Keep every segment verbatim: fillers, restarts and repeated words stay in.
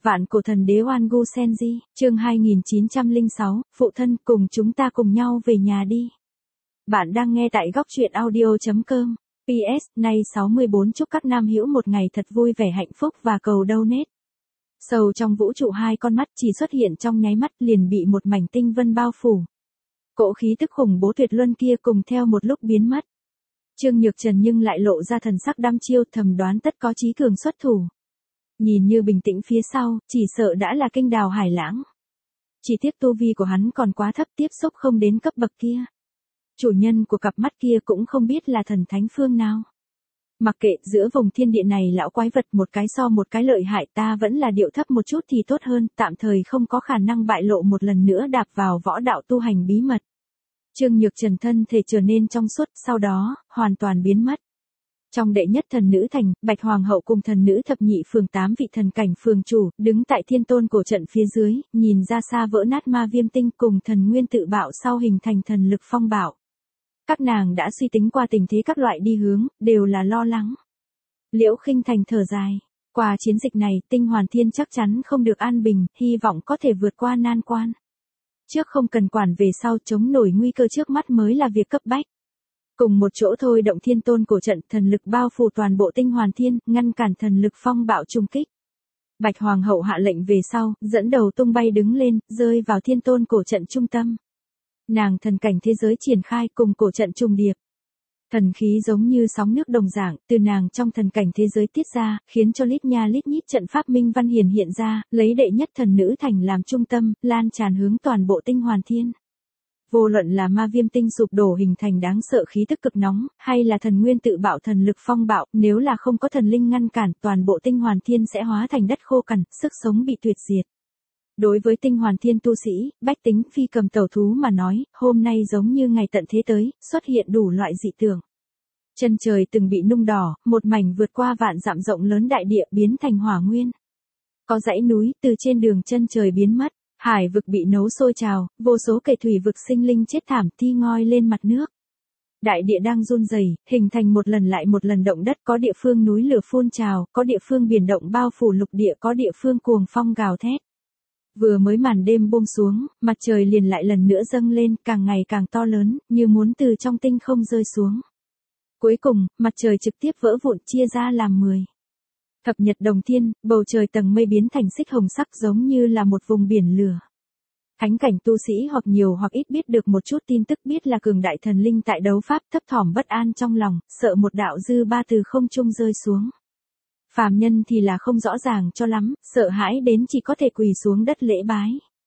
Vạn cổ thần đế Oan Gu Senji, chương hai nghìn chín trăm lẻ sáu, phụ thân cùng chúng ta cùng nhau về nhà đi. Bạn đang nghe tại góc truyện audio chấm com. pê ét, nay sáu mươi bốn chúc các nam hữu một ngày thật vui vẻ hạnh phúc và cầu donate. Sâu trong vũ trụ hai con mắt chỉ xuất hiện trong nháy mắt liền bị một mảnh tinh vân bao phủ. Cỗ khí tức khủng bố tuyệt luân kia cùng theo một lúc biến mất. Trương Nhược Trần nhưng lại lộ ra thần sắc đăm chiêu, thầm đoán tất có chí cường xuất thủ. Nhìn như bình tĩnh phía sau, chỉ sợ đã là kinh đào hải lãng. Chỉ tiếc tu vi của hắn còn quá thấp, tiếp xúc không đến cấp bậc kia. Chủ nhân của cặp mắt kia cũng không biết là thần thánh phương nào. Mặc kệ, giữa vùng thiên địa này lão quái vật một cái so một cái lợi hại, ta vẫn là điệu thấp một chút thì tốt hơn, tạm thời không có khả năng bại lộ một lần nữa đạp vào võ đạo tu hành bí mật. Trương Nhược Trần thân thể trở nên trong suốt, sau đó, hoàn toàn biến mất. Trong đệ nhất thần nữ thành, Bạch Hoàng hậu cùng thần nữ thập nhị phường tám vị thần cảnh phường chủ, đứng tại thiên tôn cổ trận phía dưới, nhìn ra xa vỡ nát ma viêm tinh cùng thần nguyên tự bạo sau hình thành thần lực phong bạo. Các nàng đã suy tính qua tình thế các loại đi hướng, đều là lo lắng. Liễu Khinh Thành thở dài, qua chiến dịch này, Tinh Hoàn Thiên chắc chắn không được an bình, hy vọng có thể vượt qua nan quan. Trước không cần quản về sau, chống nổi nguy cơ trước mắt mới là việc cấp bách. Cùng một chỗ thôi động thiên tôn cổ trận, thần lực bao phủ toàn bộ Tinh Hoàn Thiên, ngăn cản thần lực phong bạo trung kích. Bạch Hoàng hậu hạ lệnh về sau, dẫn đầu tung bay đứng lên, rơi vào thiên tôn cổ trận trung tâm. Nàng thần cảnh thế giới triển khai cùng cổ trận trùng điệp. Thần khí giống như sóng nước đồng dạng, từ nàng trong thần cảnh thế giới tiết ra, khiến cho lít nha lít nhít trận pháp minh văn hiển hiện ra, lấy đệ nhất thần nữ thành làm trung tâm, lan tràn hướng toàn bộ Tinh Hoàn Thiên. Vô luận là ma viêm tinh sụp đổ hình thành đáng sợ khí tức cực nóng, hay là thần nguyên tự bạo thần lực phong bạo, nếu là không có thần linh ngăn cản, toàn bộ Tinh Hoàn Thiên sẽ hóa thành đất khô cằn, sức sống bị tuyệt diệt. Đối với Tinh Hoàn Thiên tu sĩ, bách tính phi cầm tẩu thú mà nói, hôm nay giống như ngày tận thế tới, xuất hiện đủ loại dị tượng. Chân trời từng bị nung đỏ, một mảnh vượt qua vạn dặm rộng lớn đại địa biến thành hỏa nguyên. Có dãy núi từ trên đường chân trời biến mất, hải vực bị nấu sôi trào, vô số kẻ thủy vực sinh linh chết thảm thi ngoi lên mặt nước. Đại địa đang run rẩy, hình thành một lần lại một lần động đất, có địa phương núi lửa phun trào, có địa phương biển động bao phủ lục địa, có địa phương cuồng phong gào thét. Vừa mới màn đêm buông xuống, mặt trời liền lại lần nữa dâng lên, càng ngày càng to lớn, như muốn từ trong tinh không rơi xuống. Cuối cùng, mặt trời trực tiếp vỡ vụn chia ra làm mười. Thập nhật đồng thiên, bầu trời tầng mây biến thành xích hồng sắc giống như là một vùng biển lửa. Thánh cảnh tu sĩ hoặc nhiều hoặc ít biết được một chút tin tức, biết là cường đại thần linh tại đấu pháp, thấp thỏm bất an trong lòng, sợ một đạo dư ba từ không trung rơi xuống. Phàm nhân thì là không rõ ràng cho lắm, sợ hãi đến chỉ có thể quỳ xuống đất lễ bái.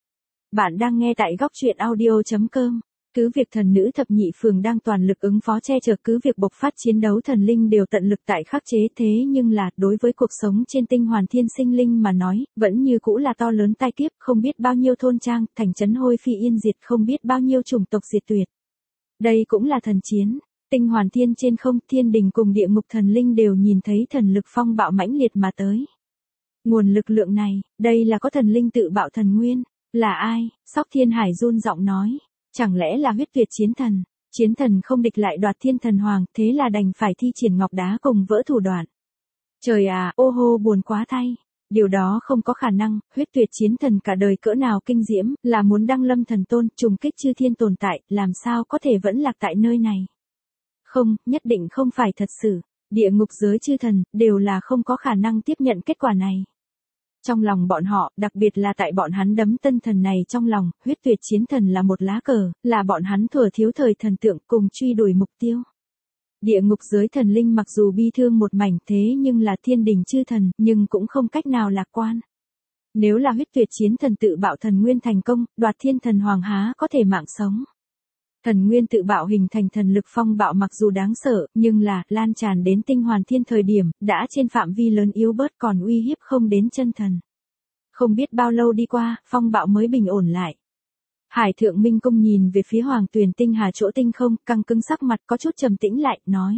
Bạn đang nghe tại góc truyện audio chấm com. Cứ việc thần nữ thập nhị phường đang toàn lực ứng phó che chở, cứ việc bộc phát chiến đấu thần linh đều tận lực tại khắc chế, thế nhưng là, đối với cuộc sống trên Tinh Hoàn Thiên sinh linh mà nói, vẫn như cũ là to lớn tai kiếp, không biết bao nhiêu thôn trang, thành trấn hôi phi yên diệt, không biết bao nhiêu chủng tộc diệt tuyệt. Đây cũng là thần chiến. Tinh Hoàn Thiên trên không, thiên đình cùng địa ngục thần linh đều nhìn thấy thần lực phong bạo mãnh liệt mà tới. Nguồn lực lượng này, đây là có thần linh tự bạo thần nguyên. Là ai? Sóc Thiên Hải run giọng nói. Chẳng lẽ là huyết tuyệt chiến thần? Chiến thần không địch lại đoạt thiên thần hoàng, thế là đành phải thi triển ngọc đá cùng vỡ thủ đoạn. Trời à, ô hô buồn quá thay. Điều đó không có khả năng, huyết tuyệt chiến thần cả đời cỡ nào kinh diễm, là muốn đăng lâm thần tôn, trùng kích chư thiên tồn tại, làm sao có thể vẫn lạc tại nơi này? Không, nhất định không phải thật sự. Địa ngục giới chư thần, đều là không có khả năng tiếp nhận kết quả này. Trong lòng bọn họ, đặc biệt là tại bọn hắn đấm tân thần này trong lòng, huyết tuyệt chiến thần là một lá cờ, là bọn hắn thừa thiếu thời thần tượng cùng truy đuổi mục tiêu. Địa ngục giới thần linh mặc dù bi thương một mảnh, thế nhưng là thiên đình chư thần, nhưng cũng không cách nào lạc quan. Nếu là huyết tuyệt chiến thần tự bạo thần nguyên thành công, đoạt thiên thần hoàng há có thể mạng sống. Thần nguyên tự bạo hình thành thần lực phong bạo mặc dù đáng sợ, nhưng là, lan tràn đến Tinh Hoàn Thiên thời điểm, đã trên phạm vi lớn yếu bớt, còn uy hiếp không đến chân thần. Không biết bao lâu đi qua, phong bạo mới bình ổn lại. Hải Thượng Minh Cung nhìn về phía Hoàng Tuyền Tinh Hà chỗ tinh không, căng cứng sắc mặt có chút trầm tĩnh lại, nói.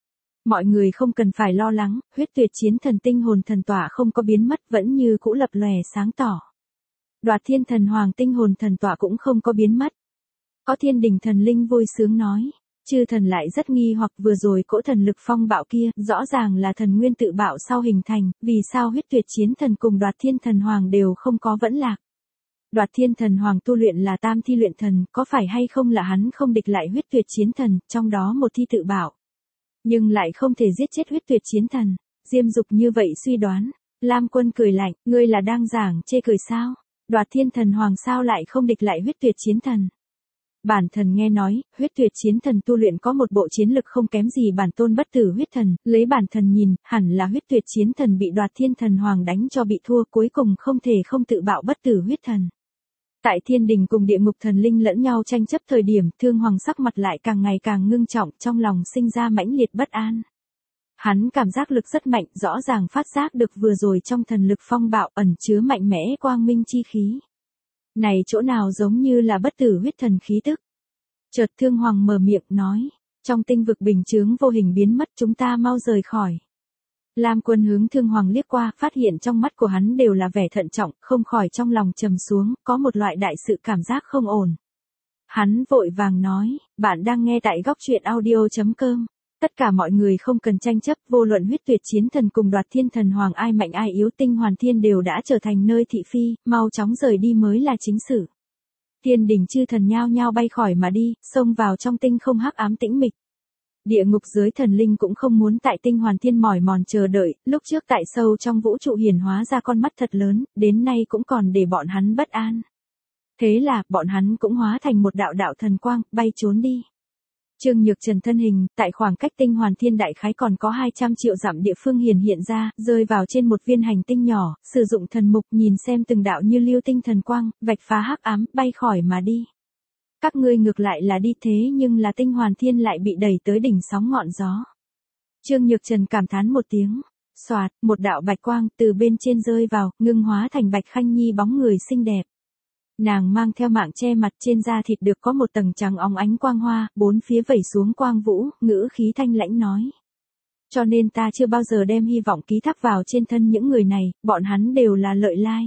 Mọi người không cần phải lo lắng, huyết tuyệt chiến thần tinh hồn thần tỏa không có biến mất, vẫn như cũ lập lòe sáng tỏ. Đoạt thiên thần hoàng tinh hồn thần tỏa cũng không có biến mất. Có thiên đình thần linh vui sướng nói. Chư thần lại rất nghi hoặc vừa rồi cỗ thần lực phong bạo kia, rõ ràng là thần nguyên tự bạo sau hình thành, vì sao huyết tuyệt chiến thần cùng đoạt thiên thần hoàng đều không có vẫn lạc. Đoạt thiên thần hoàng tu luyện là tam thi luyện thần, có phải hay không là hắn không địch lại huyết tuyệt chiến thần, trong đó một thi tự bạo. Nhưng lại không thể giết chết huyết tuyệt chiến thần. Diêm Dục như vậy suy đoán. Lam Quân cười lạnh, ngươi là đang giảng chê cười sao? Đoạt thiên thần hoàng sao lại không địch lại huyết tuyệt chiến thần? Bản thần nghe nói, huyết tuyệt chiến thần tu luyện có một bộ chiến lực không kém gì bản tôn bất tử huyết thần, lấy bản thần nhìn, hẳn là huyết tuyệt chiến thần bị đoạt thiên thần hoàng đánh cho bị thua, cuối cùng không thể không tự bạo bất tử huyết thần. Tại thiên đình cùng địa ngục thần linh lẫn nhau tranh chấp thời điểm, Thương Hoàng sắc mặt lại càng ngày càng ngưng trọng, trong lòng sinh ra mãnh liệt bất an. Hắn cảm giác lực rất mạnh, rõ ràng phát giác được vừa rồi trong thần lực phong bạo ẩn chứa mạnh mẽ quang minh chi khí. Này chỗ nào giống như là bất tử huyết thần khí tức. Chợt Thương Hoàng mở miệng nói, trong tinh vực bình chướng vô hình biến mất, chúng ta mau rời khỏi. Lam Quân hướng Thương Hoàng liếc qua, phát hiện trong mắt của hắn đều là vẻ thận trọng, không khỏi trong lòng trầm xuống, có một loại đại sự cảm giác không ổn. Hắn vội vàng nói, bạn đang nghe tại góc truyện audio chấm com. Tất cả mọi người không cần tranh chấp, vô luận huyết tuyệt chiến thần cùng đoạt thiên thần hoàng ai mạnh ai yếu, tinh hoàn thiên đều đã trở thành nơi thị phi, mau chóng rời đi mới là chính sự. Thiên đình chư thần nhao nhao bay khỏi mà đi, xông vào trong tinh không hắc ám tĩnh mịch. Địa ngục dưới thần linh cũng không muốn tại tinh hoàn thiên mỏi mòn chờ đợi, lúc trước tại sâu trong vũ trụ hiển hóa ra con mắt thật lớn, đến nay cũng còn để bọn hắn bất an. Thế là, bọn hắn cũng hóa thành một đạo đạo thần quang, bay trốn đi. Trương Nhược Trần thân hình, tại khoảng cách tinh hoàn thiên đại khái còn có hai trăm triệu dặm địa phương hiển hiện ra, rơi vào trên một viên hành tinh nhỏ, sử dụng thần mục nhìn xem từng đạo như lưu tinh thần quang, vạch phá hắc ám, bay khỏi mà đi. Các ngươi ngược lại là đi thế nhưng là tinh hoàn thiên lại bị đẩy tới đỉnh sóng ngọn gió. Trương Nhược Trần cảm thán một tiếng, xoạt, một đạo bạch quang từ bên trên rơi vào, ngưng hóa thành Bạch Khanh Nhi bóng người xinh đẹp. Nàng mang theo mạng che mặt, trên da thịt được có một tầng trắng óng ánh quang hoa, bốn phía vẩy xuống quang vũ, ngữ khí thanh lãnh nói. Cho nên ta chưa bao giờ đem hy vọng ký thác vào trên thân những người này, bọn hắn đều là lợi lai.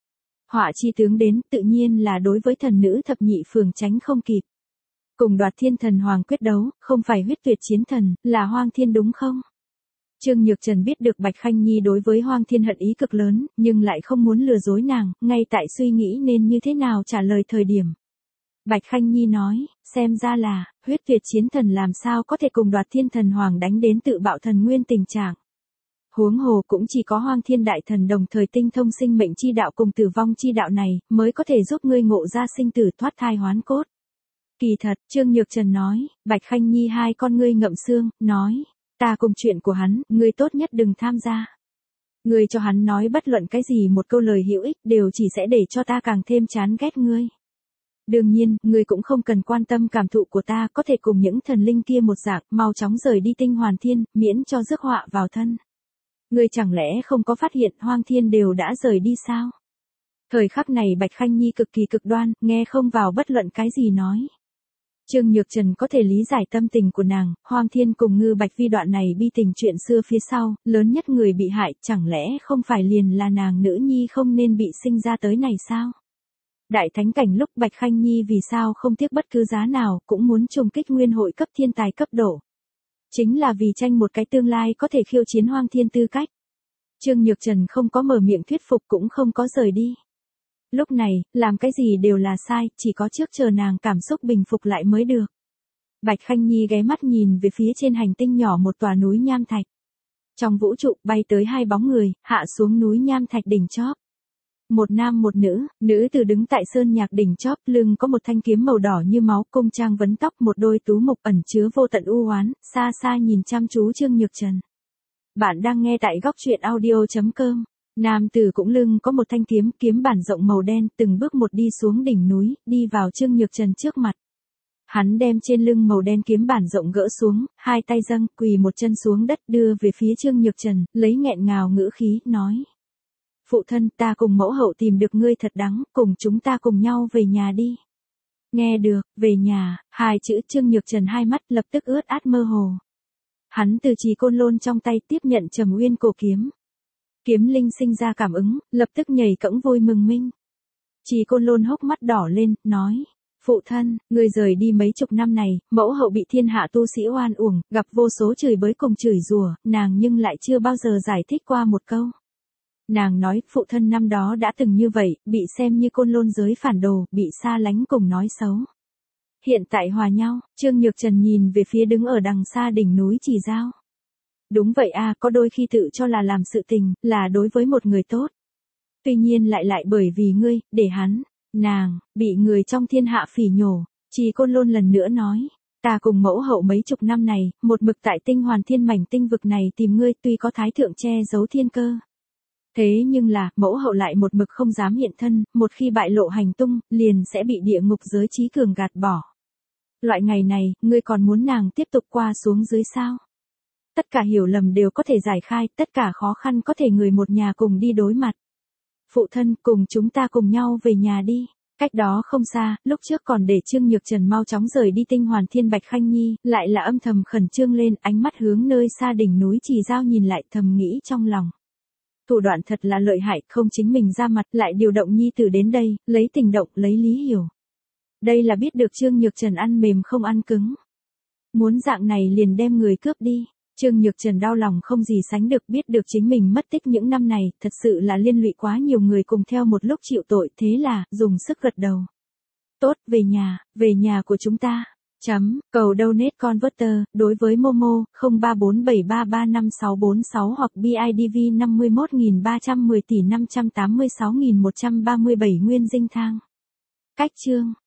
Họa chi tướng đến, tự nhiên là đối với thần nữ thập nhị phường tránh không kịp. Cùng đoạt thiên thần hoàng quyết đấu, không phải huyết tuyệt chiến thần, là Hoang Thiên đúng không? Trương Nhược Trần biết được Bạch Khanh Nhi đối với Hoang Thiên hận ý cực lớn, nhưng lại không muốn lừa dối nàng, ngay tại suy nghĩ nên như thế nào trả lời thời điểm. Bạch Khanh Nhi nói, xem ra là, huyết tuyệt chiến thần làm sao có thể cùng đoạt thiên thần hoàng đánh đến tự bạo thần nguyên tình trạng. Huống hồ cũng chỉ có Hoang Thiên đại thần đồng thời tinh thông sinh mệnh chi đạo cùng tử vong chi đạo này, mới có thể giúp ngươi ngộ ra sinh tử thoát thai hoán cốt. Kỳ thật, Trương Nhược Trần nói, Bạch Khanh Nhi hai con ngươi ngậm xương, nói, ta cùng chuyện của hắn, ngươi tốt nhất đừng tham gia. Ngươi cho hắn nói bất luận cái gì một câu lời hữu ích đều chỉ sẽ để cho ta càng thêm chán ghét ngươi. Đương nhiên, ngươi cũng không cần quan tâm cảm thụ của ta, có thể cùng những thần linh kia một dạng, mau chóng rời đi tinh hoàn thiên, miễn cho rước họa vào thân. Ngươi chẳng lẽ không có phát hiện Hoang Thiên đều đã rời đi sao? Thời khắc này Bạch Khanh Nhi cực kỳ cực đoan, nghe không vào bất luận cái gì nói. Trương Nhược Trần có thể lý giải tâm tình của nàng, Hoang Thiên cùng Ngư Bạch Vi đoạn này bi tình chuyện xưa phía sau, lớn nhất người bị hại, chẳng lẽ không phải liền là nàng nữ nhi không nên bị sinh ra tới này sao? Đại thánh cảnh lúc Bạch Khanh Nhi vì sao không tiếc bất cứ giá nào, cũng muốn trùng kích nguyên hội cấp thiên tài cấp độ. Chính là vì tranh một cái tương lai có thể khiêu chiến Hoang Thiên tư cách. Trương Nhược Trần không có mở miệng thuyết phục cũng không có rời đi. Lúc này, làm cái gì đều là sai, chỉ có trước chờ nàng cảm xúc bình phục lại mới được. Bạch Khanh Nhi ghé mắt nhìn về phía trên hành tinh nhỏ một tòa núi nham thạch. Trong vũ trụ bay tới hai bóng người, hạ xuống núi nham thạch đỉnh chóp. Một nam một nữ, nữ tử đứng tại sơn nhạc đỉnh chóp, lưng có một thanh kiếm màu đỏ như máu, cung trang vấn tóc, một đôi tú mục ẩn chứa vô tận u oán, xa xa nhìn chăm chú Trương Nhược Trần. Bạn đang nghe tại góc truyện audio chấm com. Nam tử cũng lưng có một thanh kiếm, kiếm bản rộng màu đen, từng bước một đi xuống đỉnh núi, đi vào Trương Nhược Trần trước mặt. Hắn đem trên lưng màu đen kiếm bản rộng gỡ xuống, hai tay dâng, quỳ một chân xuống đất, đưa về phía Trương Nhược Trần, lấy nghẹn ngào ngữ khí, nói. Phụ thân, ta cùng mẫu hậu tìm được ngươi thật đáng, cùng chúng ta cùng nhau về nhà đi. Nghe được, về nhà, hai chữ Trương Nhược Trần hai mắt lập tức ướt át mơ hồ. Hắn từ Trì Côn Lôn trong tay tiếp nhận Trầm Uyên cổ kiếm. Kiếm linh sinh ra cảm ứng, lập tức nhảy cẫng vui mừng minh. Trì Côn Lôn hốc mắt đỏ lên, nói, Phụ thân, ngươi rời đi mấy chục năm này, mẫu hậu bị thiên hạ tu sĩ oan uổng, gặp vô số chửi bới cùng chửi rủa, nàng nhưng lại chưa bao giờ giải thích qua một câu. Nàng nói, phụ thân năm đó đã từng như vậy, bị xem như côn lôn giới phản đồ, bị xa lánh cùng nói xấu. Hiện tại hòa nhau, Trương Nhược Trần nhìn về phía đứng ở đằng xa đỉnh núi Chỉ Dao. Đúng vậy a, có đôi khi tự cho là làm sự tình, là đối với một người tốt. Tuy nhiên lại lại bởi vì ngươi, để hắn, nàng, bị người trong thiên hạ phỉ nhổ. Chỉ Côn Lôn lần nữa nói, ta cùng mẫu hậu mấy chục năm này, một mực tại tinh hoàn thiên mảnh tinh vực này tìm ngươi, tuy có thái thượng che giấu thiên cơ. Thế nhưng là, mẫu hậu lại một mực không dám hiện thân, một khi bại lộ hành tung, liền sẽ bị địa ngục giới trí cường gạt bỏ. Loại ngày này, ngươi còn muốn nàng tiếp tục qua xuống dưới sao? Tất cả hiểu lầm đều có thể giải khai, tất cả khó khăn có thể người một nhà cùng đi đối mặt. Phụ thân, cùng chúng ta cùng nhau về nhà đi. Cách đó không xa, lúc trước còn để Trương Nhược Trần mau chóng rời đi tinh hoàn thiên Bạch Khanh Nhi, lại là âm thầm khẩn trương lên, ánh mắt hướng nơi xa đỉnh núi Chỉ Dao nhìn lại, thầm nghĩ trong lòng. Thủ đoạn thật là lợi hại, không chính mình ra mặt, lại điều động nhi tử đến đây, lấy tình động, lấy lý hiểu. Đây là biết được Trương Nhược Trần ăn mềm không ăn cứng. Muốn dạng này liền đem người cướp đi. Trương Nhược Trần đau lòng không gì sánh được, biết được chính mình mất tích những năm này, thật sự là liên lụy quá nhiều người cùng theo một lúc chịu tội, thế là, dùng sức gật đầu. Tốt, về nhà, về nhà của chúng ta. Chấm, cầu donate converter, đối với Momo, không ba bốn bảy ba ba năm sáu bốn sáu hoặc bê i đê vê năm mươi mốt nghìn ba trăm mười tỷ năm trăm tám mươi sáu nghìn một trăm ba mươi bảy nguyên dinh thang. Cách chương.